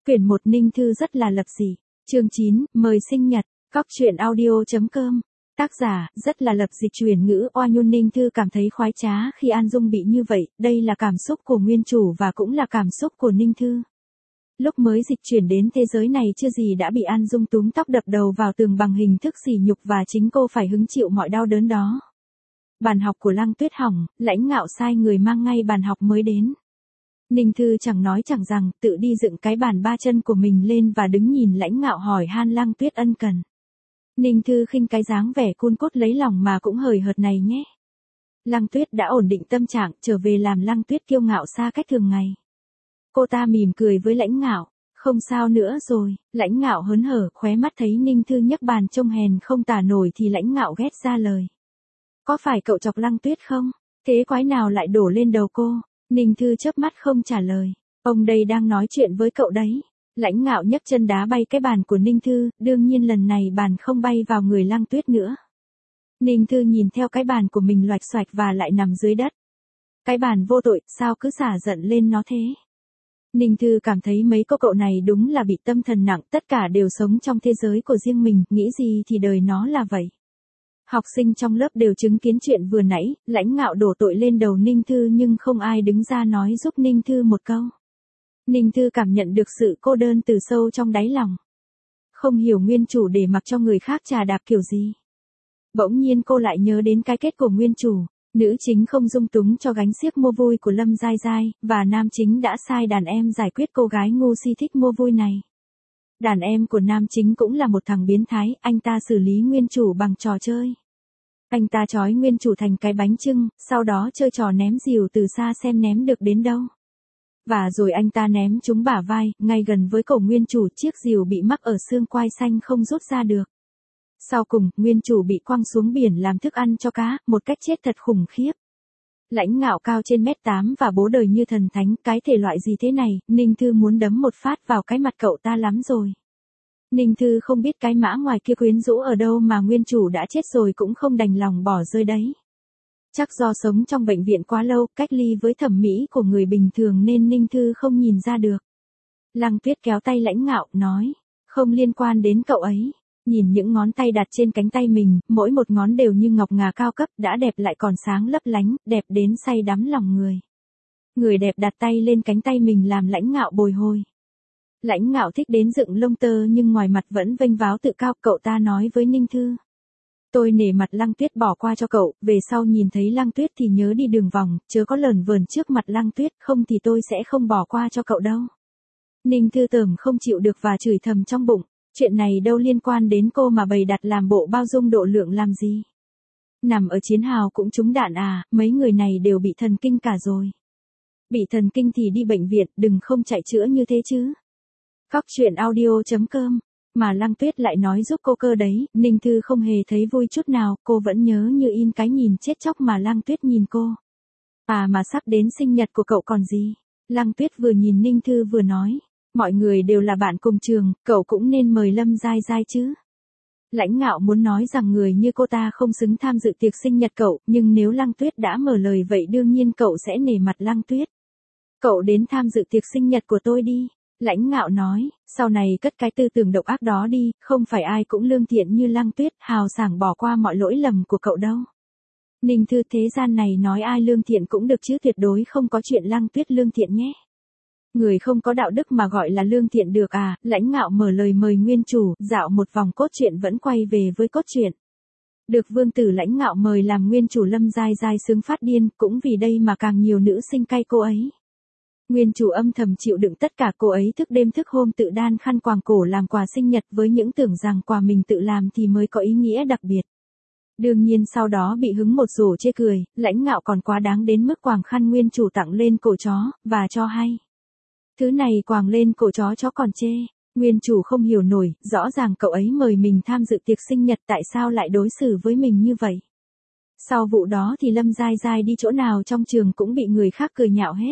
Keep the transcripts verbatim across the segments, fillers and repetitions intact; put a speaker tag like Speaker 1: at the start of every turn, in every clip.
Speaker 1: Quyển một Ninh Thư rất là lập dị. Chương chín, mời sinh nhật. Cóc truyện audio.com. Tác giả, rất là lập dịch chuyển ngữ oa nhôn. Ninh Thư cảm thấy khoái trá khi An Dung bị như vậy, đây là cảm xúc của nguyên chủ và cũng là cảm xúc của Ninh Thư. Lúc mới dịch chuyển đến thế giới này chưa gì đã bị An Dung túm tóc đập đầu vào tường bằng hình thức sỉ nhục và chính cô phải hứng chịu mọi đau đớn đó. Bàn học của Lăng Tuyết hỏng, Lãnh Ngạo sai người mang ngay bàn học mới đến. Ninh Thư chẳng nói chẳng rằng, tự đi dựng cái bàn ba chân của mình lên và đứng nhìn Lãnh Ngạo hỏi han Lăng Tuyết ân cần. Ninh Thư khinh cái dáng vẻ cun cốt lấy lòng mà cũng hời hợt này nhé. Lăng Tuyết đã ổn định tâm trạng, trở về làm Lăng Tuyết kiêu ngạo xa cách thường ngày. Cô ta mỉm cười với Lãnh Ngạo, không sao nữa rồi. Lãnh Ngạo hớn hở, khóe mắt thấy Ninh Thư nhấc bàn trông hèn không tả nổi thì Lãnh Ngạo ghét ra lời. Có phải cậu chọc Lăng Tuyết không? Thế quái nào lại đổ lên đầu cô? Ninh Thư chớp mắt không trả lời. Ông đây đang nói chuyện với cậu đấy. Lãnh Ngạo nhấc chân đá bay cái bàn của Ninh Thư, đương nhiên lần này bàn không bay vào người Lăng Tuyết nữa. Ninh Thư nhìn theo cái bàn của mình loạch xoạch và lại nằm dưới đất. Cái bàn vô tội, sao cứ xả giận lên nó thế? Ninh Thư cảm thấy mấy cô cậu này đúng là bị tâm thần nặng, tất cả đều sống trong thế giới của riêng mình, nghĩ gì thì đời nó là vậy. Học sinh trong lớp đều chứng kiến chuyện vừa nãy, Lãnh Ngạo đổ tội lên đầu Ninh Thư nhưng không ai đứng ra nói giúp Ninh Thư một câu. Ninh Thư cảm nhận được sự cô đơn từ sâu trong đáy lòng. Không hiểu nguyên chủ để mặc cho người khác chà đạp kiểu gì. Bỗng nhiên cô lại nhớ đến cái kết của nguyên chủ, nữ chính không dung túng cho gánh xiếc mua vui của Lâm Giai Giai, và nam chính đã sai đàn em giải quyết cô gái ngu si thích mua vui này. Đàn em của nam chính cũng là một thằng biến thái, anh ta xử lý nguyên chủ bằng trò chơi. Anh ta trói nguyên chủ thành cái bánh chưng, sau đó chơi trò ném rìu từ xa xem ném được đến đâu. Và rồi anh ta ném chúng bả vai, ngay gần với cổ nguyên chủ, chiếc rìu bị mắc ở xương quai xanh không rút ra được. Sau cùng, nguyên chủ bị quăng xuống biển làm thức ăn cho cá, một cách chết thật khủng khiếp. Lãnh Ngạo cao trên mét tám và bố đời như thần thánh, cái thể loại gì thế này, Ninh Thư muốn đấm một phát vào cái mặt cậu ta lắm rồi. Ninh Thư không biết cái mã ngoài kia quyến rũ ở đâu mà nguyên chủ đã chết rồi cũng không đành lòng bỏ rơi đấy. Chắc do sống trong bệnh viện quá lâu, cách ly với thẩm mỹ của người bình thường nên Ninh Thư không nhìn ra được. Lăng Tuyết kéo tay Lãnh Ngạo, nói, không liên quan đến cậu ấy. Nhìn những ngón tay đặt trên cánh tay mình, mỗi một ngón đều như ngọc ngà cao cấp, đã đẹp lại còn sáng lấp lánh, đẹp đến say đắm lòng người. Người đẹp đặt tay lên cánh tay mình làm Lãnh Ngạo bồi hồi. Lãnh Ngạo thích đến dựng lông tơ nhưng ngoài mặt vẫn vênh váo tự cao, cậu ta nói với Ninh Thư. Tôi nể mặt Lăng Tuyết bỏ qua cho cậu, về sau nhìn thấy Lăng Tuyết thì nhớ đi đường vòng, chớ có lờn vờn trước mặt Lăng Tuyết, không thì tôi sẽ không bỏ qua cho cậu đâu. Ninh Thư tởm không chịu được và chửi thầm trong bụng, chuyện này đâu liên quan đến cô mà bày đặt làm bộ bao dung độ lượng làm gì. Nằm ở chiến hào cũng trúng đạn à, mấy người này đều bị thần kinh cả rồi. Bị thần kinh thì đi bệnh viện, đừng không chạy chữa như thế chứ. Cóc truyện audio.com. Mà Lăng Tuyết lại nói giúp cô cơ đấy, Ninh Thư không hề thấy vui chút nào, cô vẫn nhớ như in cái nhìn chết chóc mà Lăng Tuyết nhìn cô. À mà sắp đến sinh nhật của cậu còn gì? Lăng Tuyết vừa nhìn Ninh Thư vừa nói, mọi người đều là bạn cùng trường, cậu cũng nên mời Lâm Giai Giai chứ. Lãnh Ngạo muốn nói rằng người như cô ta không xứng tham dự tiệc sinh nhật cậu, nhưng nếu Lăng Tuyết đã mở lời vậy đương nhiên cậu sẽ nể mặt Lăng Tuyết. Cậu đến tham dự tiệc sinh nhật của tôi đi. Lãnh Ngạo nói, sau này cất cái tư tưởng độc ác đó đi, không phải ai cũng lương thiện như Lăng Tuyết, hào sảng bỏ qua mọi lỗi lầm của cậu đâu. Ninh Thư, thế gian này nói ai lương thiện cũng được chứ tuyệt đối không có chuyện Lăng Tuyết lương thiện nhé. Người không có đạo đức mà gọi là lương thiện được à? Lãnh Ngạo mở lời mời nguyên chủ, dạo một vòng cốt truyện vẫn quay về với cốt truyện. Được vương tử Lãnh Ngạo mời làm nguyên chủ Lâm Giai Giai sướng phát điên, cũng vì đây mà càng nhiều nữ sinh cay cô ấy. Nguyên chủ âm thầm chịu đựng tất cả, cô ấy thức đêm thức hôm tự đan khăn quàng cổ làm quà sinh nhật với những tưởng rằng quà mình tự làm thì mới có ý nghĩa đặc biệt. Đương nhiên sau đó bị hứng một rổ chê cười, Lãnh Ngạo còn quá đáng đến mức quàng khăn nguyên chủ tặng lên cổ chó, và cho hay. Thứ này quàng lên cổ chó chó còn chê. Nguyên chủ không hiểu nổi, rõ ràng cậu ấy mời mình tham dự tiệc sinh nhật tại sao lại đối xử với mình như vậy. Sau vụ đó thì Lâm Giai Giai đi chỗ nào trong trường cũng bị người khác cười nhạo hết.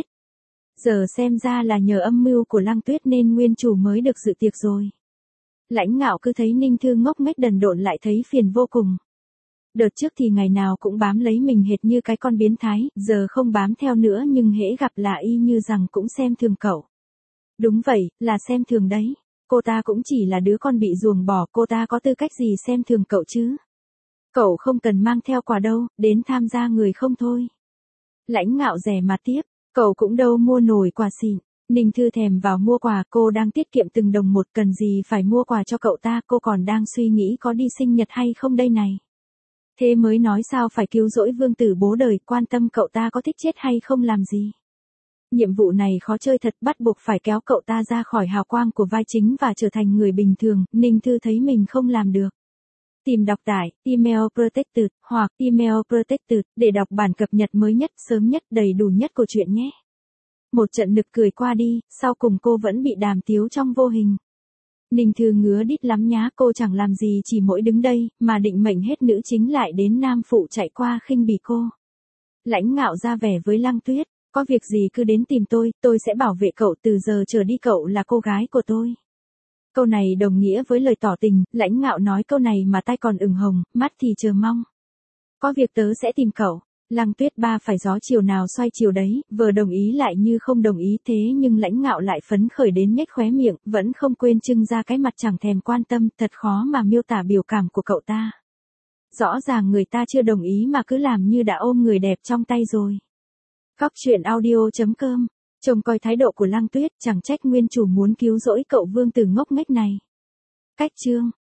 Speaker 1: Giờ xem ra là nhờ âm mưu của Lăng Tuyết nên nguyên chủ mới được dự tiệc rồi. Lãnh Ngạo cứ thấy Ninh Thư ngốc nghếch đần độn lại thấy phiền vô cùng. Đợt trước thì ngày nào cũng bám lấy mình hệt như cái con biến thái, giờ không bám theo nữa nhưng hễ gặp là y như rằng cũng xem thường cậu. Đúng vậy, là xem thường đấy. Cô ta cũng chỉ là đứa con bị ruồng bỏ, cô ta có tư cách gì xem thường cậu chứ? Cậu không cần mang theo quà đâu, đến tham gia người không thôi. Lãnh Ngạo rẻ mặt tiếp, cậu cũng đâu mua nổi quà xịn. Ninh Thư thèm vào mua quà, cô đang tiết kiệm từng đồng một, cần gì phải mua quà cho cậu ta, cô còn đang suy nghĩ có đi sinh nhật hay không đây này. Thế mới nói sao phải cứu rỗi vương tử bố đời, quan tâm cậu ta có thích chết hay không làm gì. Nhiệm vụ này khó chơi thật, bắt buộc phải kéo cậu ta ra khỏi hào quang của vai chính và trở thành người bình thường, Ninh Thư thấy mình không làm được. Tìm đọc tải, Email Protected, hoặc Email Protected, để đọc bản cập nhật mới nhất, sớm nhất, đầy đủ nhất của chuyện nhé. Một trận nực cười qua đi, sau cùng cô vẫn bị đàm tiếu trong vô hình. Ninh Thư ngứa đít lắm nhá, cô chẳng làm gì chỉ mỗi đứng đây, mà định mệnh hết nữ chính lại đến nam phụ chạy qua khinh bỉ cô. Lãnh Ngạo ra vẻ với Lăng Tuyết, có việc gì cứ đến tìm tôi, tôi sẽ bảo vệ cậu, từ giờ trở đi cậu là cô gái của tôi. Câu này đồng nghĩa với lời tỏ tình, Lãnh Ngạo nói câu này mà tai còn ửng hồng, mắt thì chờ mong. Có việc tớ sẽ tìm cậu. Lăng Tuyết ba phải gió chiều nào xoay chiều đấy, vừa đồng ý lại như không đồng ý, thế nhưng Lãnh Ngạo lại phấn khởi đến nhếch khóe miệng, vẫn không quên trưng ra cái mặt chẳng thèm quan tâm, thật khó mà miêu tả biểu cảm của cậu ta. Rõ ràng người ta chưa đồng ý mà cứ làm như đã ôm người đẹp trong tay rồi. Góc truyện audio chấm com. Trông coi thái độ của Lăng Tuyết, chẳng trách nguyên chủ muốn cứu rỗi cậu vương tử ngốc nghếch này. Cách chương